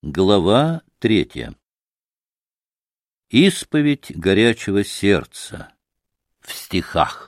Глава 3. Исповедь горячего сердца. В стихах.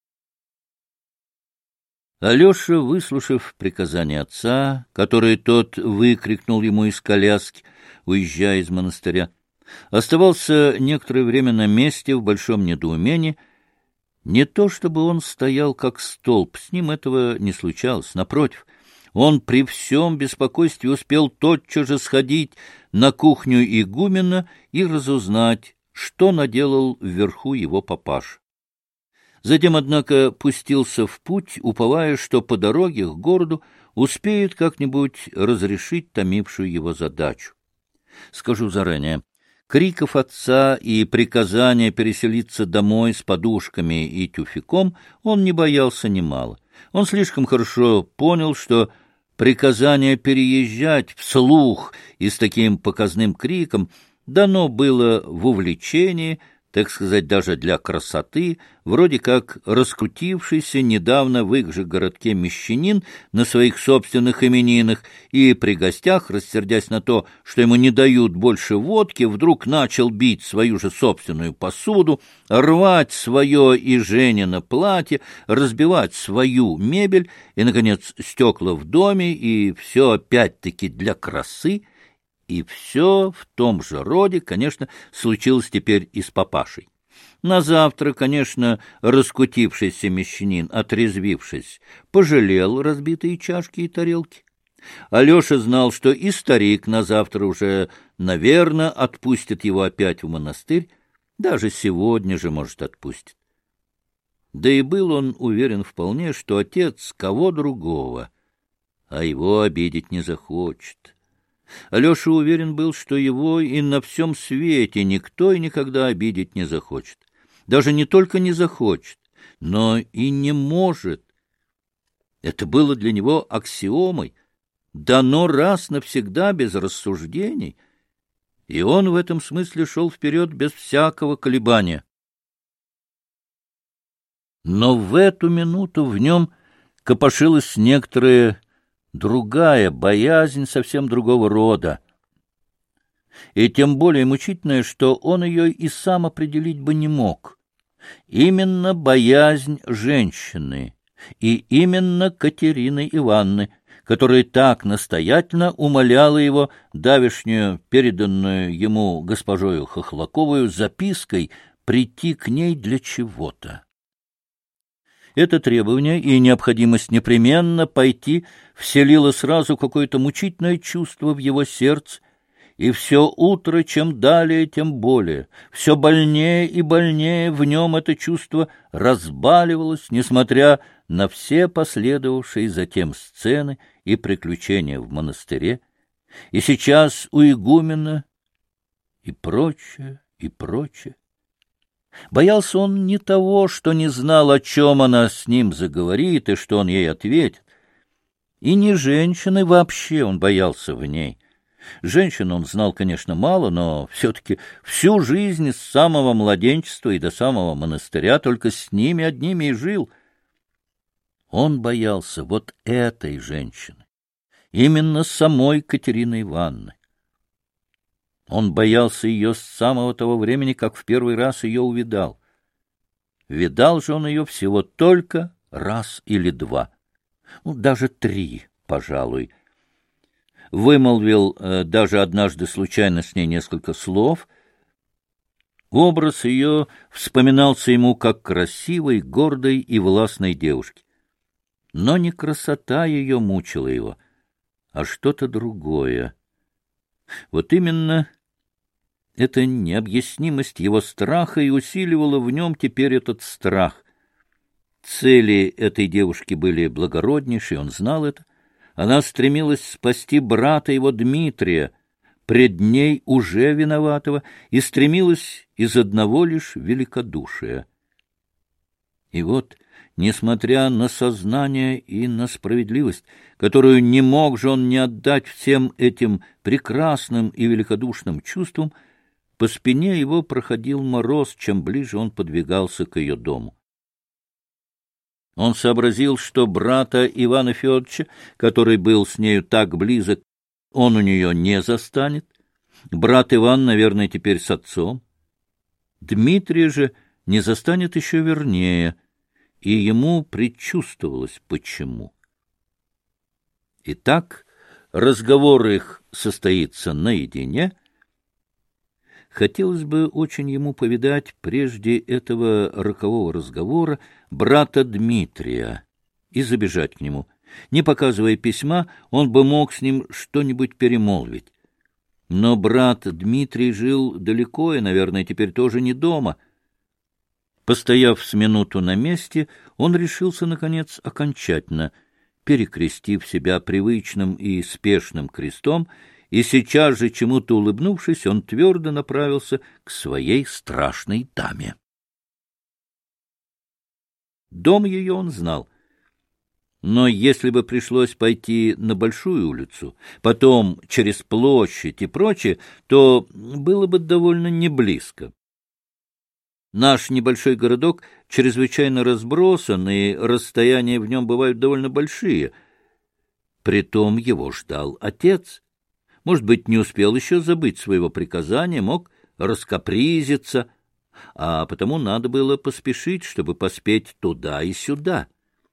Алеша, выслушав приказание отца, которое тот выкрикнул ему из коляски, уезжая из монастыря, оставался некоторое время на месте в большом недоумении. Не то чтобы он стоял как столб, с ним этого не случалось, напротив, он при всем беспокойстве успел тотчас же сходить на кухню игумена и разузнать, что наделал вверху его папаша. Затем, однако, пустился в путь, уповая, что по дороге к городу успеет как-нибудь разрешить томившую его задачу. Скажу заранее, криков отца и приказания переселиться домой с подушками и тюфяком он не боялся немало. Он слишком хорошо понял, что приказание переезжать вслух и с таким показным криком дано было в увлечении, так сказать, даже для красоты, вроде как раскрутившийся недавно в их же городке мещанин на своих собственных именинах и при гостях, рассердясь на то, что ему не дают больше водки, вдруг начал бить свою же собственную посуду, рвать свое и Женина платье, разбивать свою мебель и, наконец, стекла в доме, и все опять-таки для красы. И все в том же роде, конечно, случилось теперь и с папашей. На завтра, конечно, раскутившийся мещанин, отрезвившись, пожалел разбитые чашки и тарелки. Алеша знал, что и старик на завтра уже, наверное, отпустит его опять в монастырь, даже сегодня же, может, отпустит. Да и был он уверен вполне, что отец кого другого, а его обидеть не захочет. Алеша уверен был, что его и на всем свете никто и никогда обидеть не захочет. Даже не только не захочет, но и не может. Это было для него аксиомой, дано раз навсегда без рассуждений, и он в этом смысле шел вперед без всякого колебания. Но в эту минуту в нем копошилась некоторая другая боязнь совсем другого рода, и тем более мучительная, что он ее и сам определить бы не мог. Именно боязнь женщины, и именно Катерины Ивановны, которая так настоятельно умоляла его давешнюю, переданную ему госпожою Хохлаковою запиской, прийти к ней для чего-то. Это требование и необходимость непременно пойти вселило сразу какое-то мучительное чувство в его сердце, и все утро, чем далее, тем более, все больнее и больнее в нем это чувство разбаливалось, несмотря на все последовавшие затем сцены и приключения в монастыре, и сейчас у игумена, и прочее, и прочее. Боялся он не того, что не знал, о чем она с ним заговорит и что он ей ответит. И не женщины вообще он боялся в ней. Женщин он знал, конечно, мало, но все-таки всю жизнь с самого младенчества и до самого монастыря только с ними одними и жил. Он боялся вот этой женщины, именно самой Катерины Ивановны. Он боялся ее с самого того времени, как в первый раз ее увидал. Видал же он ее всего только раз или два, даже 3, пожалуй. Вымолвил даже однажды случайно с ней несколько слов. Образ ее вспоминался ему как красивой, гордой и властной девушки. Но не красота ее мучила его, а что-то другое. Вот именно эта необъяснимость его страха и усиливала в нем теперь этот страх. Цели этой девушки были благороднейшие, он знал это. Она стремилась спасти брата его Дмитрия, пред ней уже виноватого, и стремилась из одного лишь великодушия. И вот, несмотря на сознание и на справедливость, которую не мог же он не отдать всем этим прекрасным и великодушным чувствам, по спине его проходил мороз, чем ближе он подвигался к ее дому. Он сообразил, что брата Ивана Федоровича, который был с нею так близок, он у нее не застанет. Брат Иван, наверное, теперь с отцом. Дмитрия же не застанет еще вернее, и ему предчувствовалось почему. Итак, разговор их состоится наедине. Хотелось бы очень ему повидать прежде этого рокового разговора брата Дмитрия и забежать к нему. Не показывая письма, он бы мог с ним что-нибудь перемолвить. Но брат Дмитрий жил далеко и, наверное, теперь тоже не дома. Постояв с минуту на месте, он решился, наконец, окончательно, перекрестив себя привычным и спешным крестом, и сейчас же, чему-то улыбнувшись, он твердо направился к своей страшной даме. Дом ее он знал. Но если бы пришлось пойти на Большую улицу, потом через площадь и прочее, то было бы довольно неблизко. Наш небольшой городок чрезвычайно разбросан, и расстояния в нем бывают довольно большие. Притом его ждал отец. Может быть, не успел еще забыть своего приказания, мог раскапризиться, а потому надо было поспешить, чтобы поспеть туда и сюда.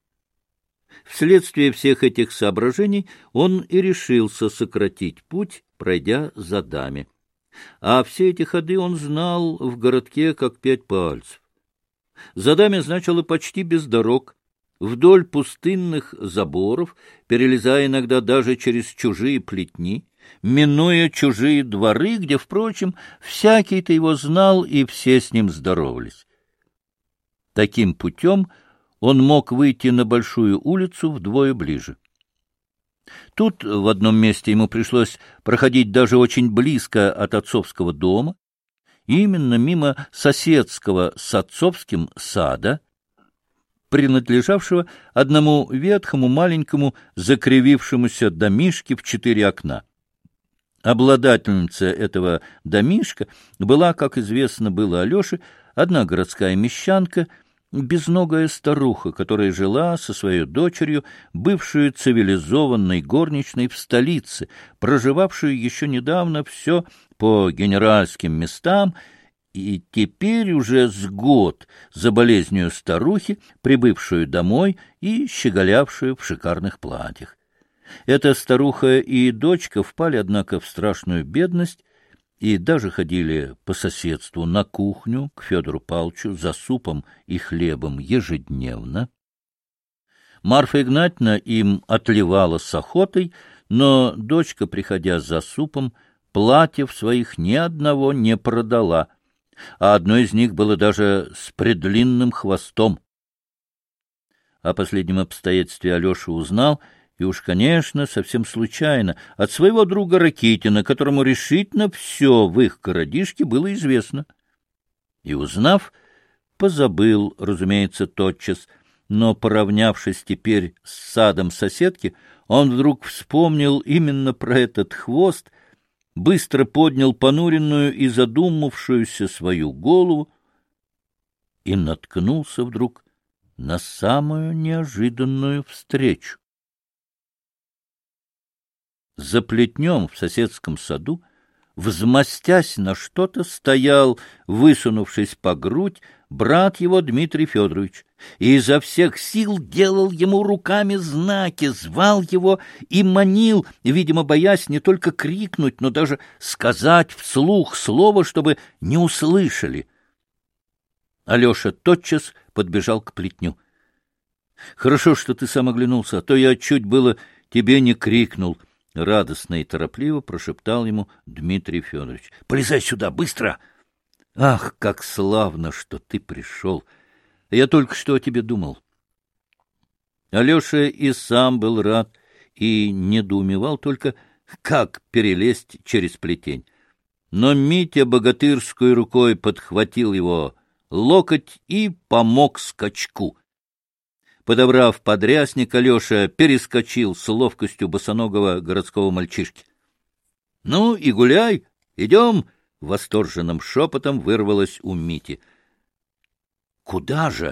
Вследствие всех этих соображений он и решился сократить путь, пройдя за даме. А все эти ходы он знал в городке как 5 пальцев. За даме значило почти без дорог, вдоль пустынных заборов, перелезая иногда даже через чужие плетни, минуя чужие дворы, где, впрочем, всякий-то его знал, и все с ним здоровались. Таким путем он мог выйти на Большую улицу вдвое ближе. Тут в одном месте ему пришлось проходить даже очень близко от отцовского дома, именно мимо соседского с отцовским сада, принадлежавшего одному ветхому маленькому закривившемуся домишке в 4 окна. Обладательница этого домишка была, как известно было Алёше, одна городская мещанка, безногая старуха, которая жила со своей дочерью, бывшую цивилизованной горничной в столице, проживавшую еще недавно все по генеральским местам, и теперь уже с год за болезнью старухи, прибывшую домой и щеголявшую в шикарных платьях. Эта старуха и дочка впали, однако, в страшную бедность и даже ходили по соседству на кухню к Федору Павловичу за супом и хлебом ежедневно. Марфа Игнатьевна им отливала с охотой, но дочка, приходя за супом, платьев своих ни одного не продала, а одно из них было даже с предлинным хвостом. О последнем обстоятельстве Алеша узнал, и уж, конечно, совсем случайно, от своего друга Ракитина, которому решительно все в их городишке было известно. И, узнав, позабыл, разумеется, тотчас, но, поравнявшись теперь с садом соседки, он вдруг вспомнил именно про этот хвост, быстро поднял понуренную и задумавшуюся свою голову и наткнулся вдруг на самую неожиданную встречу. За плетнем в соседском саду, взмастясь на что-то, стоял, высунувшись по грудь, брат его Дмитрий Федорович, и изо всех сил делал ему руками знаки, звал его и манил, видимо, боясь не только крикнуть, но даже сказать вслух слово, чтобы не услышали. Алеша тотчас подбежал к плетню. — Хорошо, что ты сам оглянулся, а то я чуть было тебе не крикнул. — радостно и торопливо прошептал ему Дмитрий Федорович. — Полезай сюда, быстро! — Ах, как славно, что ты пришел! Я только что о тебе думал. Алеша и сам был рад и недоумевал только, как перелезть через плетень. Но Митя богатырской рукой подхватил его локоть и помог скачку. Подобрав подрясник, Алеша перескочил с ловкостью босоногого городского мальчишки. — Ну и гуляй, идем! — восторженным шепотом вырвалось у Мити. — Куда же?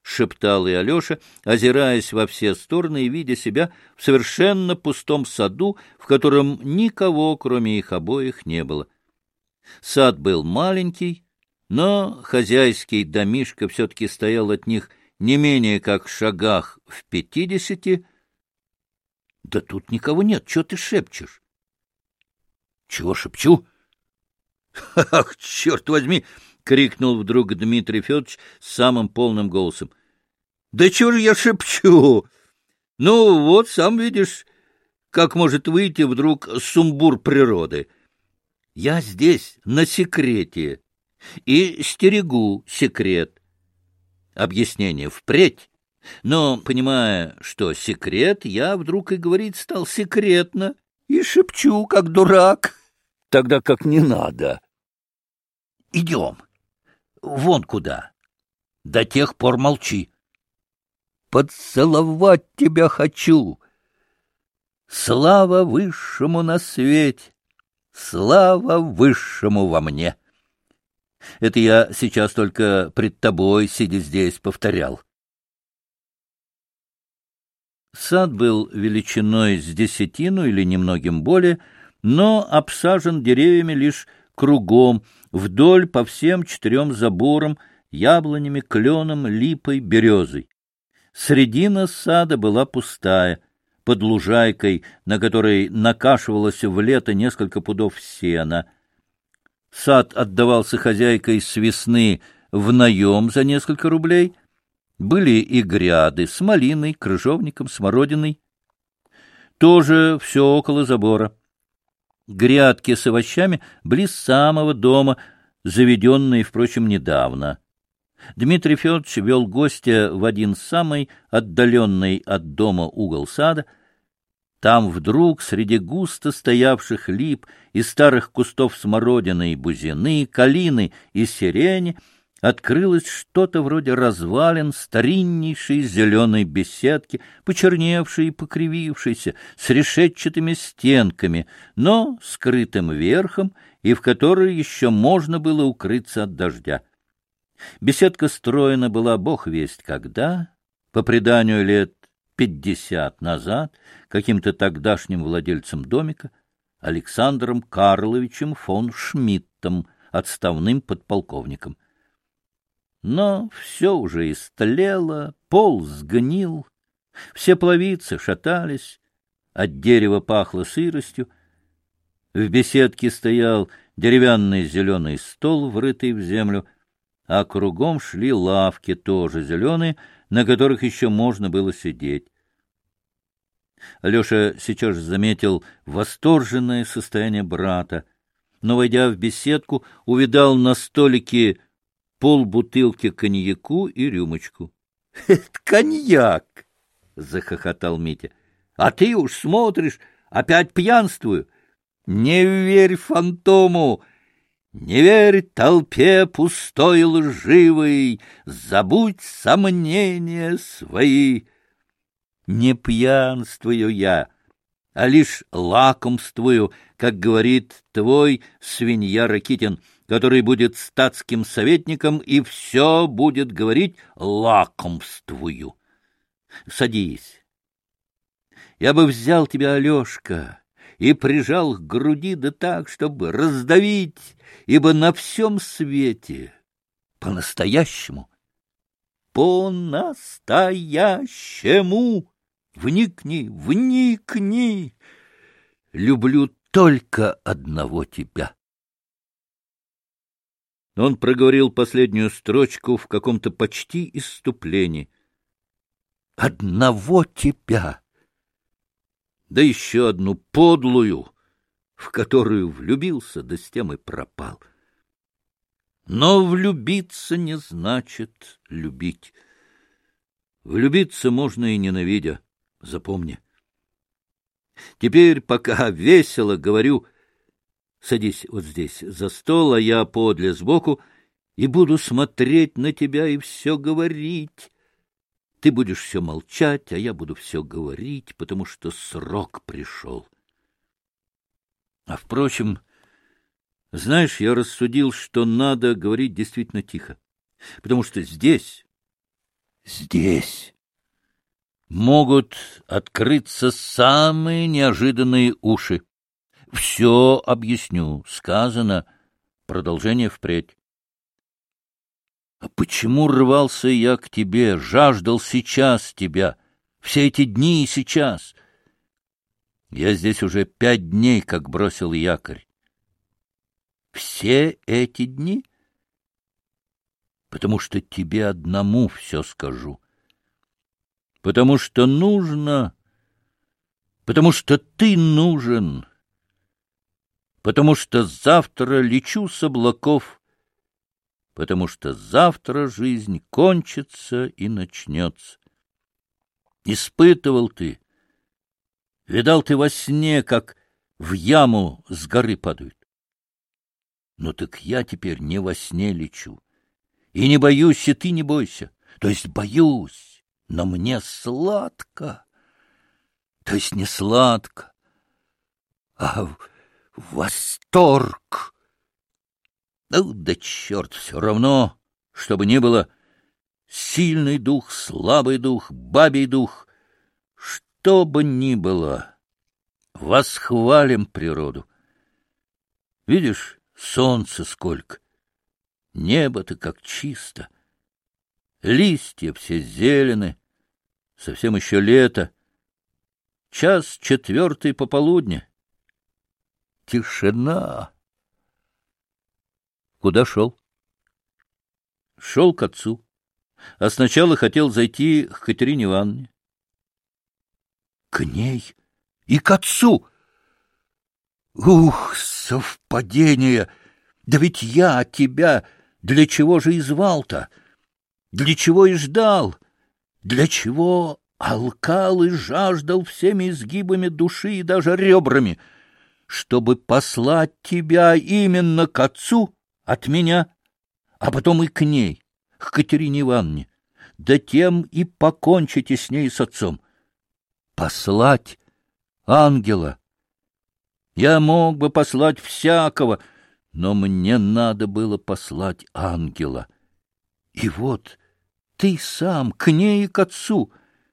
шептал и Алеша, озираясь во все стороны и видя себя в совершенно пустом саду, в котором никого, кроме их обоих, не было. Сад был маленький, но хозяйский домишко все-таки стоял от них не менее как в шагах в 50. — Да тут никого нет, чего ты шепчешь? — Чего шепчу? — Ах, черт возьми! — крикнул вдруг Дмитрий Федорович самым полным голосом. — Да чего же я шепчу? Ну, вот, сам видишь, как может выйти вдруг сумбур природы. Я здесь на секрете и стерегу секрет. Объяснение впредь. Но, понимая, что секрет, я вдруг и говорить стал секретно и шепчу, как дурак, тогда как не надо. Идем. Вон куда. До тех пор молчи. Поцеловать тебя хочу. Слава высшему на свете, слава высшему во мне. Это я сейчас только пред тобой, сидя здесь, повторял. Сад был величиной с десятину или немногим более, но обсажен деревьями лишь кругом, вдоль по всем 4 заборам, яблонями, кленом, липой, березой. Средина сада была пустая, под лужайкой, на которой накашивалось в лето несколько пудов сена. Сад отдавался хозяйкой с весны в наем за несколько рублей. Были и гряды с малиной, крыжовником, смородиной. Тоже все около забора. Грядки с овощами близ самого дома, заведенные, впрочем, недавно. Дмитрий Федорович вел гостя в один самый отдаленный от дома угол сада. Там вдруг среди густо стоявших лип и старых кустов смородины и бузины, калины и сирени открылось что-то вроде развалин стариннейшей зеленой беседки, почерневшей и покривившейся, с решетчатыми стенками, но скрытым верхом, и в которой еще можно было укрыться от дождя. Беседка строена была бог весть когда, по преданию лет 50 назад, каким-то тогдашним владельцем домика, Александром Карловичем фон Шмидтом, отставным подполковником. Но все уже истлело, пол сгнил, все половицы шатались, от дерева пахло сыростью. В беседке стоял деревянный зеленый стол, врытый в землю, а кругом шли лавки, тоже зеленые, на которых еще можно было сидеть. Алеша сейчас же заметил восторженное состояние брата, но, войдя в беседку, увидал на столике полбутылки коньяку и рюмочку. — Это коньяк! — захохотал Митя. — А ты уж смотришь, опять пьянствую. Не верь фантому! Не верь толпе пустой и лживой, забудь сомнения свои. Не пьянствую я, а лишь лакомствую, как говорит твой свинья Ракитин, который будет статским советником и все будет говорить лакомствую. Садись. Я бы взял тебя, Алешка, и прижал к груди, да так, чтобы раздавить, ибо на всем свете по-настоящему, по-настоящему, вникни, вникни, люблю только одного тебя. Он проговорил последнюю строчку в каком-то почти исступлении. Одного тебя! Да еще одну подлую, в которую влюбился, да с тем и пропал. Но влюбиться не значит любить. Влюбиться можно и ненавидя, запомни. Теперь, пока весело, говорю, садись вот здесь за стол, а я подле сбоку, и буду смотреть на тебя и все говорить. Ты будешь все молчать, а я буду все говорить, потому что срок пришел. А, впрочем, знаешь, я рассудил, что надо говорить действительно тихо, потому что здесь здесь могут открыться самые неожиданные уши. Все объясню, сказано, продолжение впредь. А почему рвался я к тебе, жаждал сейчас тебя, все эти дни и сейчас? Я здесь уже 5 дней, как бросил якорь. Все эти дни? Потому что тебе одному все скажу. Потому что нужно, потому что ты нужен, потому что завтра лечу с облаков, потому что завтра жизнь кончится и начнется. Испытывал ты, видал ты во сне, как в яму с горы падают. Ну так я теперь не во сне лечу, и не боюсь, и ты не бойся. То есть боюсь, но мне сладко. То есть не сладко, а восторг. Ну да черт, все равно, чтобы ни было, сильный дух, слабый дух, бабий дух, что бы ни было, восхвалим природу. Видишь, солнце сколько, небо-то как чисто, листья все зелены, совсем еще лето, 1:04 пополудни. Тишина. Куда шел? Шел к отцу, а сначала хотел зайти к Катерине Ивановне. К ней и к отцу? Ух, совпадение! Да ведь я тебя для чего же и звал-то? Для чего и ждал? Для чего алкал и жаждал всеми изгибами души и даже ребрами? Чтобы послать тебя именно к отцу от меня, а потом и к ней, к Катерине Ивановне, да тем и покончите с ней и с отцом. Послать ангела. Я мог бы послать всякого, но мне надо было послать ангела. И вот ты сам к ней и к отцу.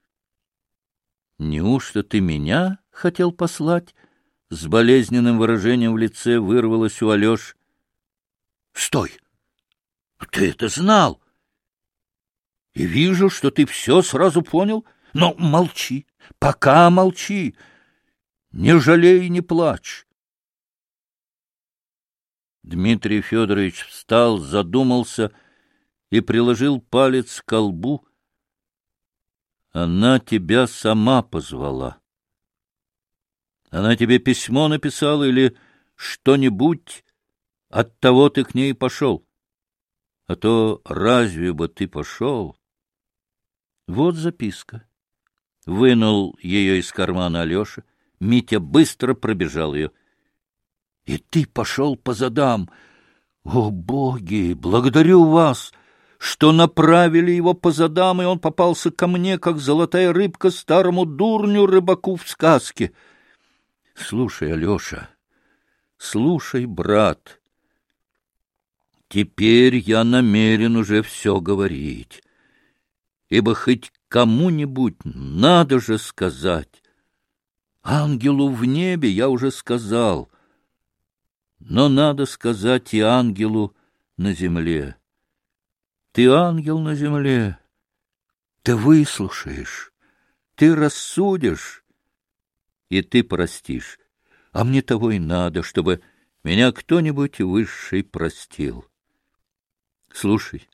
Неужто ты меня хотел послать? С болезненным выражением в лице вырвалось у Алеши. Стой! Ты это знал! И вижу, что ты все сразу понял, но молчи, пока молчи, не жалей и не плачь. Дмитрий Федорович встал, задумался и приложил палец к колбу. Она тебя сама позвала. Она тебе письмо написала или что-нибудь, оттого ты к ней пошел. А то разве бы ты пошел? Вот записка. Вынул ее из кармана Алеша. Митя быстро пробежал ее. И ты пошел по задам. О, боги, благодарю вас, что направили его по задам, и он попался ко мне, как золотая рыбка старому дурню-рыбаку в сказке. Слушай, Алеша, слушай, брат, теперь я намерен уже все говорить, ибо хоть кому-нибудь надо же сказать. Ангелу в небе я уже сказал, но надо сказать и ангелу на земле. Ты ангел на земле, ты выслушаешь, ты рассудишь, и ты простишь. А мне того и надо, чтобы меня кто-нибудь высший простил. Слушай,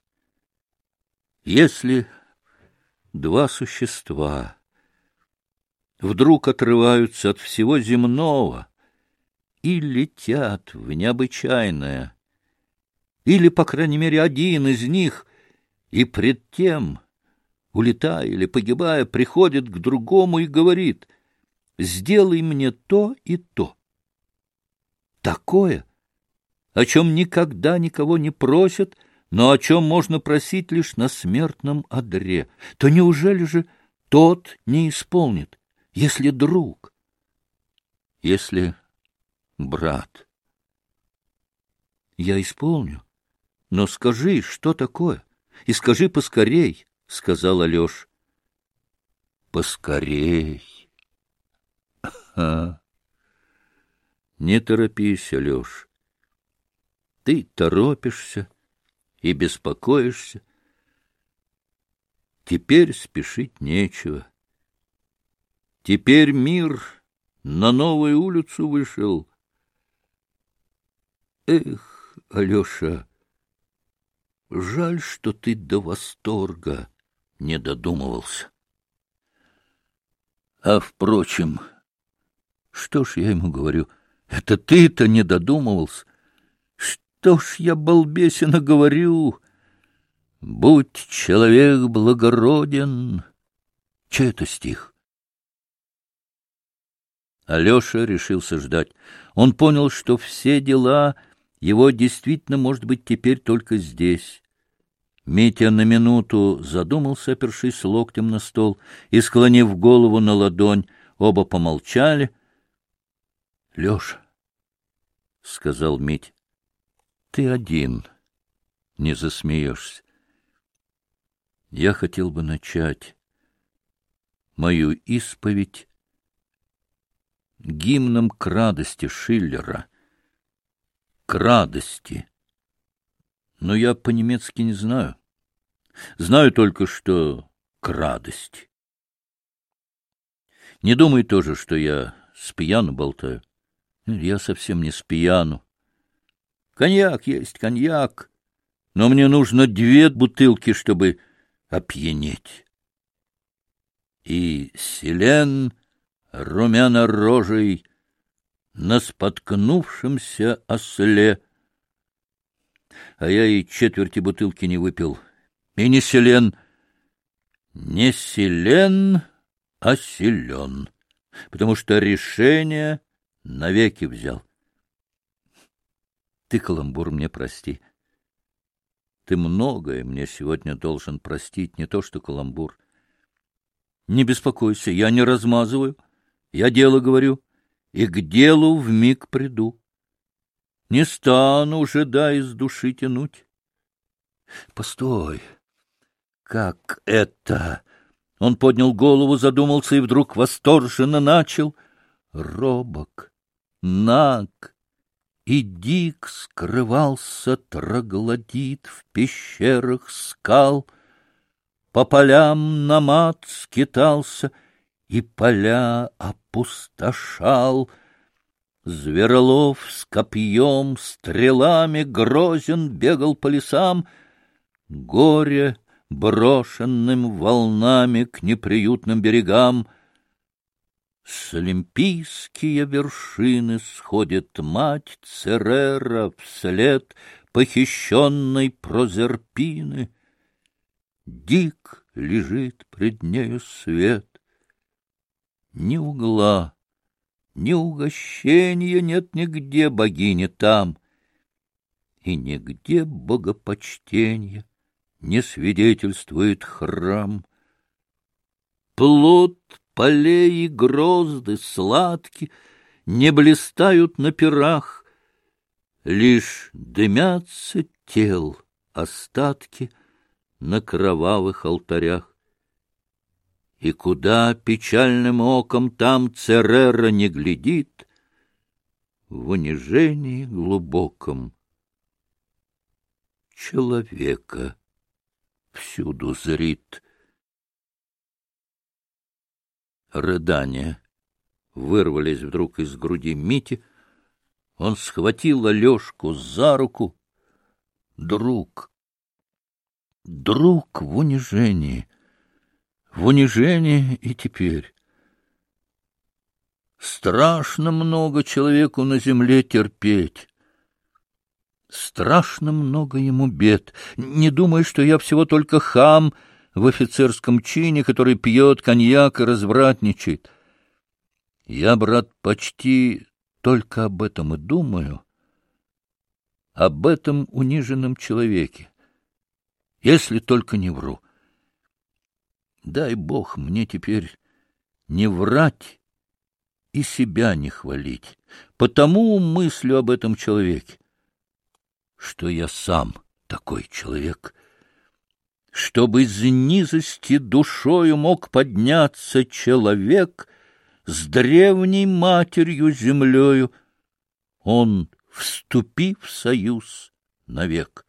если два существа вдруг отрываются от всего земного и летят в необычайное, или, по крайней мере, один из них, и пред тем, улетая или погибая, приходит к другому и говорит: «Сделай мне то и то». Такое, о чем никогда никого не просят, но о чем можно просить лишь на смертном одре, то неужели же тот не исполнит, если друг, если брат? Я исполню, но скажи, что такое, и скажи поскорей, сказал Алеша. Поскорей. Не торопись, Алеша. Ты торопишься и беспокоишься. Теперь спешить нечего. Теперь мир на новую улицу вышел. Эх, Алеша, жаль, что ты до восторга не додумывался. А, впрочем, что ж я ему говорю? Это ты-то не додумывался. Что ж я, балбесина, говорю? Будь человек благороден. Чей это стих? Алеша решился ждать. Он понял, что все дела его действительно, может быть, теперь только здесь. Митя на минуту задумался, опершись локтем на стол, и, склонив голову на ладонь, оба помолчали. — Леша, — сказал Митя, — ты один не засмеешься. Я хотел бы начать мою исповедь гимном к радости Шиллера. К радости. Но я по-немецки не знаю. Знаю только, что к радости. Не думай тоже, что я с пьяну болтаю. Я совсем не с пьяну. Коньяк есть коньяк, но мне нужно 2 бутылки, чтобы опьянеть. И Селен румяно-рожей на споткнувшемся осле. А я и 1/4 бутылки не выпил. И не Селен, а силен, потому что решение навеки взял. Ты, каламбур, мне прости. Ты многое мне сегодня должен простить, не то что каламбур. Не беспокойся, я не размазываю, я дело говорю, и к делу вмиг приду. Не стану уже, да, из души тянуть. Постой, как это? Он поднял голову, задумался и вдруг восторженно начал. Робок, наг и дик скрывался троглодит в пещерах скал, по полям намат скитался и поля опустошал. Зверолов с копьем, стрелами грозен бегал по лесам, горе брошенным волнами к неприютным берегам. С олимпийские вершины сходит мать Церера вслед похищенной Прозерпины. Дик лежит пред нею свет. Ни угла, ни угощения нет нигде богини там, и нигде богопочтенья не свидетельствует храм. Плод полей и грозды сладки не блистают на пирах, лишь дымятся тел остатки на кровавых алтарях. И куда печальным оком там Церера не глядит, в унижении глубоком человека всюду зрит. Рыдания вырвались вдруг из груди Мити. Он схватил Алешку за руку. Друг в унижении и теперь. Страшно много человеку на земле терпеть. Страшно много ему бед. Не думай, что я всего только хам в офицерском чине, который пьет коньяк и развратничает. Я, брат, почти только об этом и думаю, об этом униженном человеке, если только не вру. Дай Бог мне теперь не врать и себя не хвалить, потому мыслю об этом человеке, что я сам такой человек. Чтобы из низости душою мог подняться человек с древней матерью землею, он, вступив в союз навек.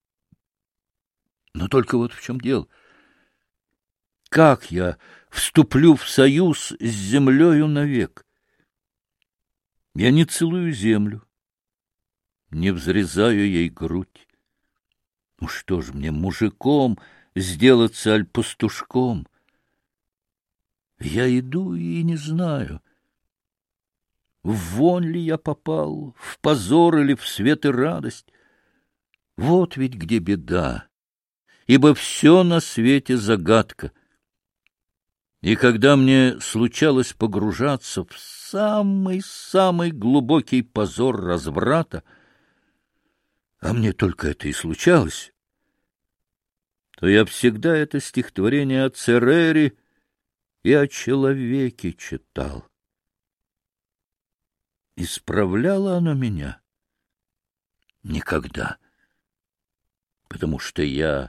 Но только вот в чем дело. Как я вступлю в союз с землею навек? Я не целую землю, не взрезаю ей грудь. Ну что ж мне, мужиком сделаться, аль пастушком? Я иду и не знаю, в вон ли я попал, в позор или в свет и радость. Вот ведь где беда, ибо все на свете загадка. И когда мне случалось погружаться в самый-самый глубокий позор разврата, а мне только это и случалось, то я всегда это стихотворение о Церере и о человеке читал. Исправляло оно меня? Никогда. Потому что я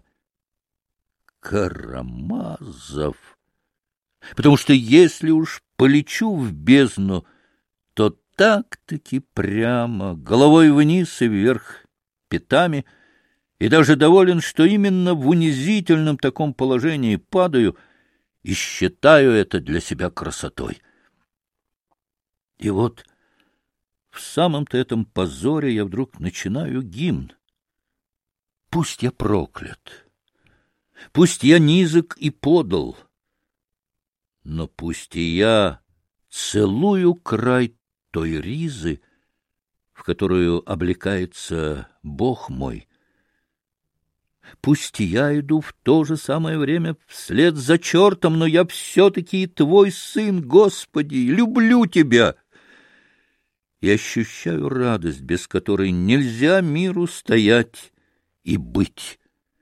Карамазов. Потому что если уж полечу в бездну, то так-таки прямо, головой вниз и вверх, пятами, и даже доволен, что именно в унизительном таком положении падаю и считаю это для себя красотой. И вот в самом-то этом позоре я вдруг начинаю гимн. Пусть я проклят, пусть я низок и подл, но пусть и я целую край той ризы, в которую облекается Бог мой. Пусть и я иду в то же самое время вслед за чертом, но я все-таки и твой сын, Господи, люблю тебя. И ощущаю радость, без которой нельзя миру стоять и быть.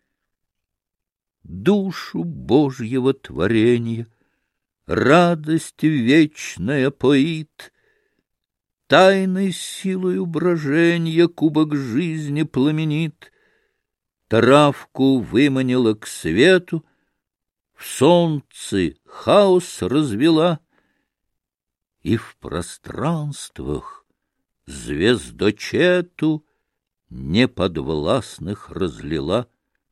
Душу Божьего творения радость вечная поит, тайной силою броженья кубок жизни пламенит, травку выманила к свету, в солнце хаос развела и в пространствах звездочету неподвластных разлила.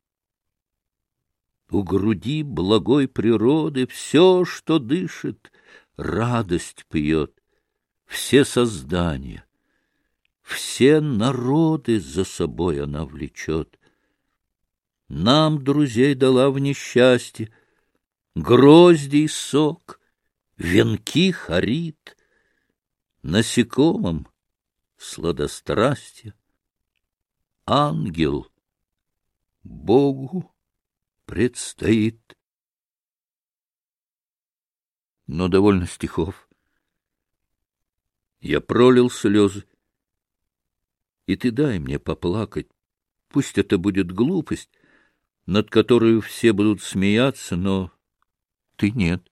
У груди благой природы все, что дышит, радость пьет, все создания, все народы за собой она влечет. Нам, друзей, дала в несчастье гроздей сок, венки харит, насекомым сладострастие, ангел Богу предстоит. Но довольно стихов. Я пролил слезы, и ты дай мне поплакать. Пусть это будет глупость, над которой все будут смеяться, но ты нет.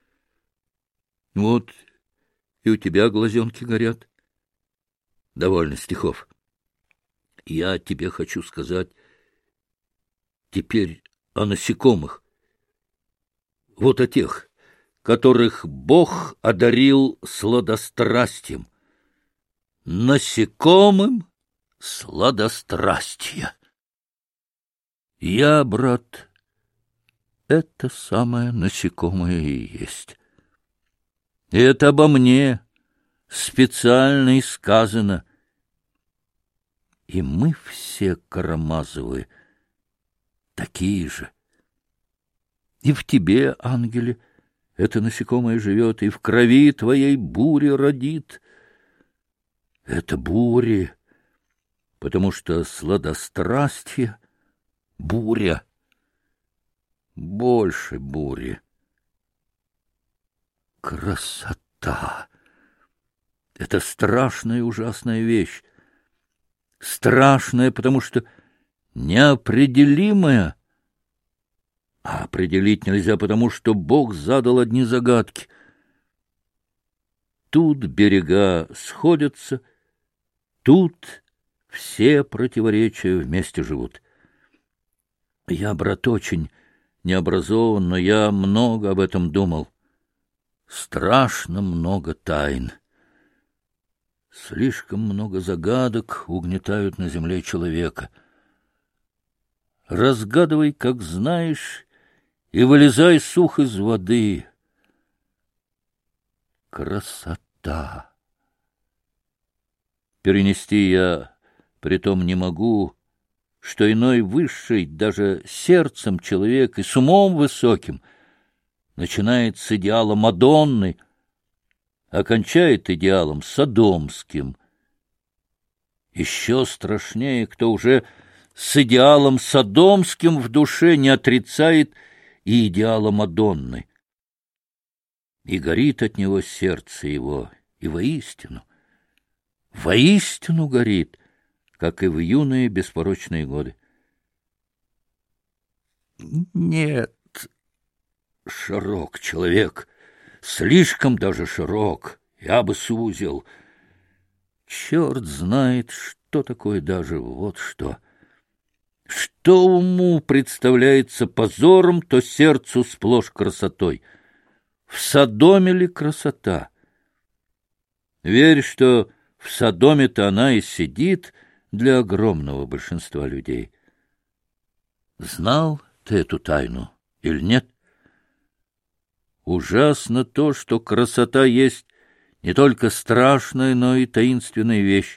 Вот и у тебя глазенки горят. Довольно стихов. Я тебе хочу сказать теперь о насекомых. Вот о тех, которых Бог одарил сладострастием. Насекомым сладострастия. Я, брат, это самое насекомое и есть. И это обо мне специально и сказано. И мы все, Карамазовы, такие же. И в тебе, ангеле, это насекомое живет, и в крови твоей буря родит. Это бури, потому что сладострастие — буря, больше бури. Красота — это страшная и ужасная вещь. Страшная, потому что неопределимая, а определить нельзя, потому что Бог задал одни загадки. Тут берега сходятся, тут все противоречия вместе живут. Я, брат, очень не образован, но я много об этом думал. Страшно много тайн. Слишком много загадок угнетают на земле человека. Разгадывай, как знаешь, и вылезай сух из воды. Красота! Перенести я притом не могу, что иной высший, даже сердцем человек и с умом высоким, начинает с идеала Мадонны, окончает идеалом содомским. Еще страшнее, кто уже с идеалом содомским в душе не отрицает и идеала Мадонны. И горит от него сердце его, и воистину горит, как и в юные беспорочные годы. Нет, широк человек, слишком даже широк, я бы сузил. Черт знает, что такое даже вот что. Что уму представляется позором, то сердцу сплошь красотой. В Содоме ли красота? Верь, что в Содоме-то она и сидит для огромного большинства людей. Знал ты эту тайну или нет? Ужасно то, что красота есть не только страшная, но и таинственная вещь.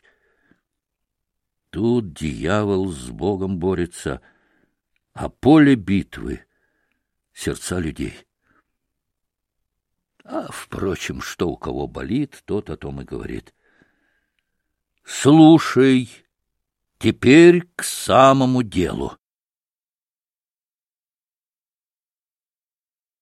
Тут дьявол с Богом борется, а поле битвы — сердца людей. А, впрочем, что у кого болит, тот о том и говорит. Слушай, теперь к самому делу.